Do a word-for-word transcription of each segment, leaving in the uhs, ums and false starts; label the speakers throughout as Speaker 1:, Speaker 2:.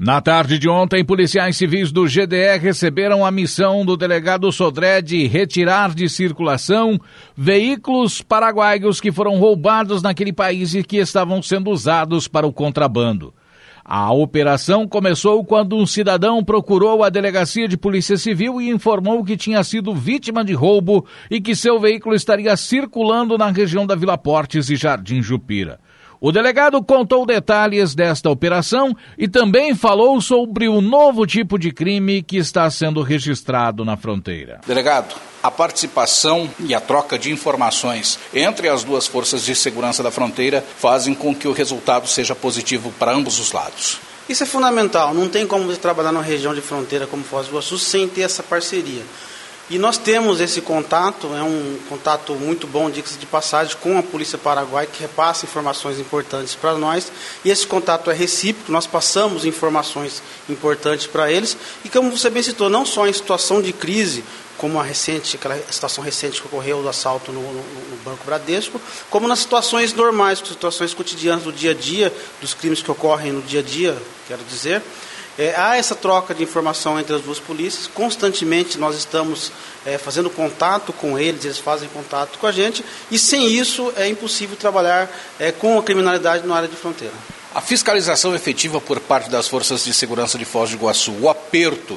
Speaker 1: Na tarde de ontem, policiais civis do G D E receberam a missão do delegado Sodré de retirar de circulação veículos paraguaios que foram roubados naquele país e que estavam sendo usados para o contrabando. A operação começou quando um cidadão procurou a delegacia de polícia civil e informou que tinha sido vítima de roubo e que seu veículo estaria circulando na região da Vila Portes e Jardim Jupira. O delegado contou detalhes desta operação e também falou sobre o novo tipo de crime que está sendo registrado na fronteira.
Speaker 2: Delegado, a participação e a troca de informações entre as duas forças de segurança da fronteira fazem com que o resultado seja positivo para ambos os lados.
Speaker 3: Isso é fundamental, não tem como você trabalhar numa região de fronteira como Foz do Iguaçu sem ter essa parceria. E nós temos esse contato, é um contato muito bom, diga-se de passagem, com a Polícia Paraguaia, que repassa informações importantes para nós. E esse contato é recíproco, nós passamos informações importantes para eles. E como você bem citou, não só em situação de crise, como a recente, aquela situação recente que ocorreu do assalto no, no, no Banco Bradesco, como nas situações normais, situações cotidianas do dia a dia, dos crimes que ocorrem no dia a dia, quero dizer. É, há essa troca de informação entre as duas polícias, constantemente nós estamos é, fazendo contato com eles, eles fazem contato com a gente, e sem isso é impossível trabalhar é, com a criminalidade na área de fronteira.
Speaker 2: A fiscalização efetiva por parte das forças de segurança de Foz do Iguaçu, o aperto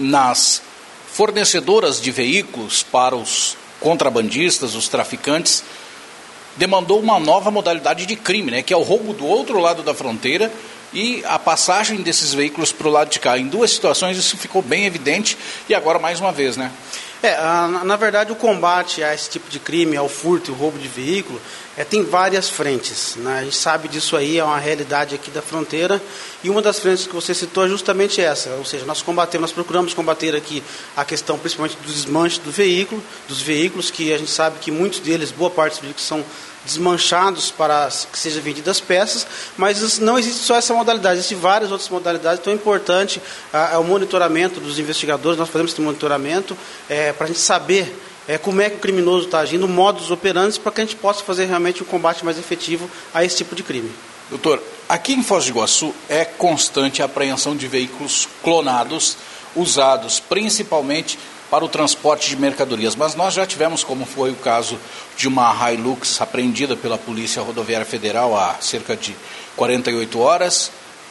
Speaker 2: nas fornecedoras de veículos para os contrabandistas, os traficantes, demandou uma nova modalidade de crime, né, que é o roubo do outro lado da fronteira e a passagem desses veículos para o lado de cá. Em duas situações isso ficou bem evidente e agora mais uma vez, né?
Speaker 3: É, a, na verdade o combate a esse tipo de crime, ao furto e ao roubo de veículo, é, tem várias frentes, né? A gente sabe disso aí, é uma realidade aqui da fronteira, e uma das frentes que você citou é justamente essa, ou seja, nós combatemos, nós procuramos combater aqui a questão principalmente do desmanche do veículo, dos veículos, que a gente sabe que muitos deles, boa parte dos veículos são desmanchados para que sejam vendidas peças, mas não existe só essa modalidade, existem várias outras modalidades, então é importante ah, é o monitoramento dos investigadores, nós fazemos esse monitoramento é, para a gente saber é, como é que o criminoso está agindo, modus operandi, para que a gente possa fazer realmente um combate mais efetivo a esse tipo de crime.
Speaker 2: Doutor, aqui em Foz do Iguaçu é constante a apreensão de veículos clonados, usados principalmente para o transporte de mercadorias, mas nós já tivemos, como foi o caso de uma Hilux apreendida pela Polícia Rodoviária Federal há cerca de quarenta e oito horas,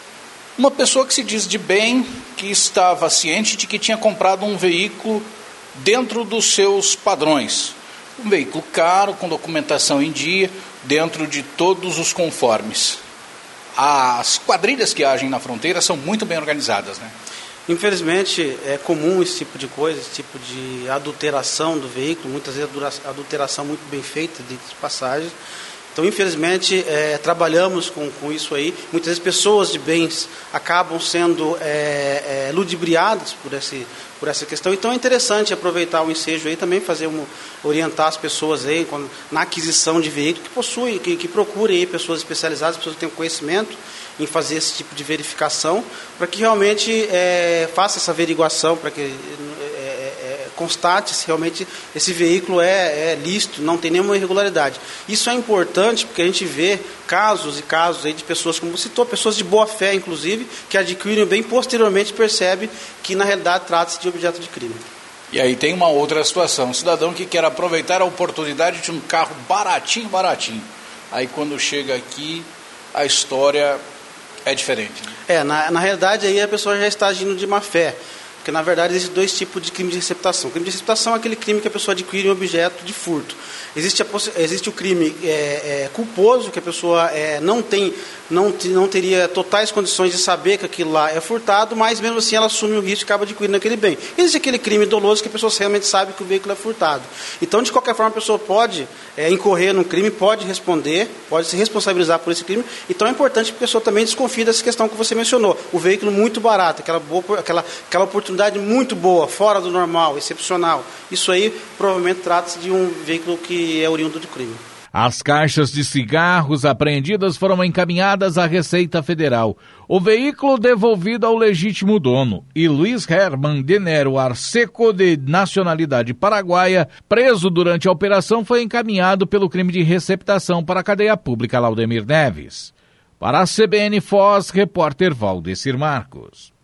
Speaker 2: uma pessoa que se diz de bem, que estava ciente de que tinha comprado um veículo dentro dos seus padrões, um veículo caro, com documentação em dia, dentro de todos os conformes. As quadrilhas que agem na fronteira são muito bem organizadas, né?
Speaker 3: Infelizmente, é comum esse tipo de coisa, esse tipo de adulteração do veículo, muitas vezes adulteração muito bem feita, de passagem. Então, infelizmente, é, trabalhamos com, com isso aí. Muitas vezes pessoas de bens acabam sendo é, é, ludibriadas por, esse, por essa questão. Então, é interessante aproveitar o ensejo aí, também fazer um, orientar as pessoas aí quando, na aquisição de veículo, que possuem, que, que procurem aí pessoas especializadas, pessoas que tenham conhecimento em fazer esse tipo de verificação, para que realmente é, faça essa averiguação, para que é, é, constate se realmente esse veículo é, é lícito, não tem nenhuma irregularidade. Isso é importante porque a gente vê casos e casos aí de pessoas, como citou, pessoas de boa fé, inclusive, que adquirem o bem, posteriormente percebe que na realidade trata-se de objeto de crime.
Speaker 2: E aí tem uma outra situação, um cidadão que quer aproveitar a oportunidade de um carro baratinho, baratinho. Aí quando chega aqui, a história é diferente. Né? É,
Speaker 3: na, na realidade aí a pessoa já está agindo de má fé, porque na verdade existem dois tipos de crime de receptação. O crime de receptação é aquele crime que a pessoa adquire um objeto de furto. Existe, a, existe o crime é, é, culposo, que a pessoa é, não, tem, não, não teria totais condições de saber que aquilo lá é furtado, mas mesmo assim ela assume o risco e acaba adquirindo aquele bem. Existe aquele crime doloso que a pessoa realmente sabe que o veículo é furtado. Então, de qualquer forma, a pessoa pode é, incorrer no crime, pode responder, pode se responsabilizar por esse crime. Então é importante que a pessoa também desconfie dessa questão que você mencionou. O veículo muito barato, aquela, boa, aquela, aquela oportunidade muito boa, fora do normal, excepcional. Isso aí provavelmente trata-se de um veículo que é oriundo do crime.
Speaker 1: As caixas de cigarros apreendidas foram encaminhadas à Receita Federal. O veículo devolvido ao legítimo dono. E Luiz Herman de Nero Arceco, de nacionalidade paraguaia, preso durante a operação, foi encaminhado pelo crime de receptação para a cadeia pública Laudemir Neves. Para a C B N Foz, repórter Valdecir Marcos.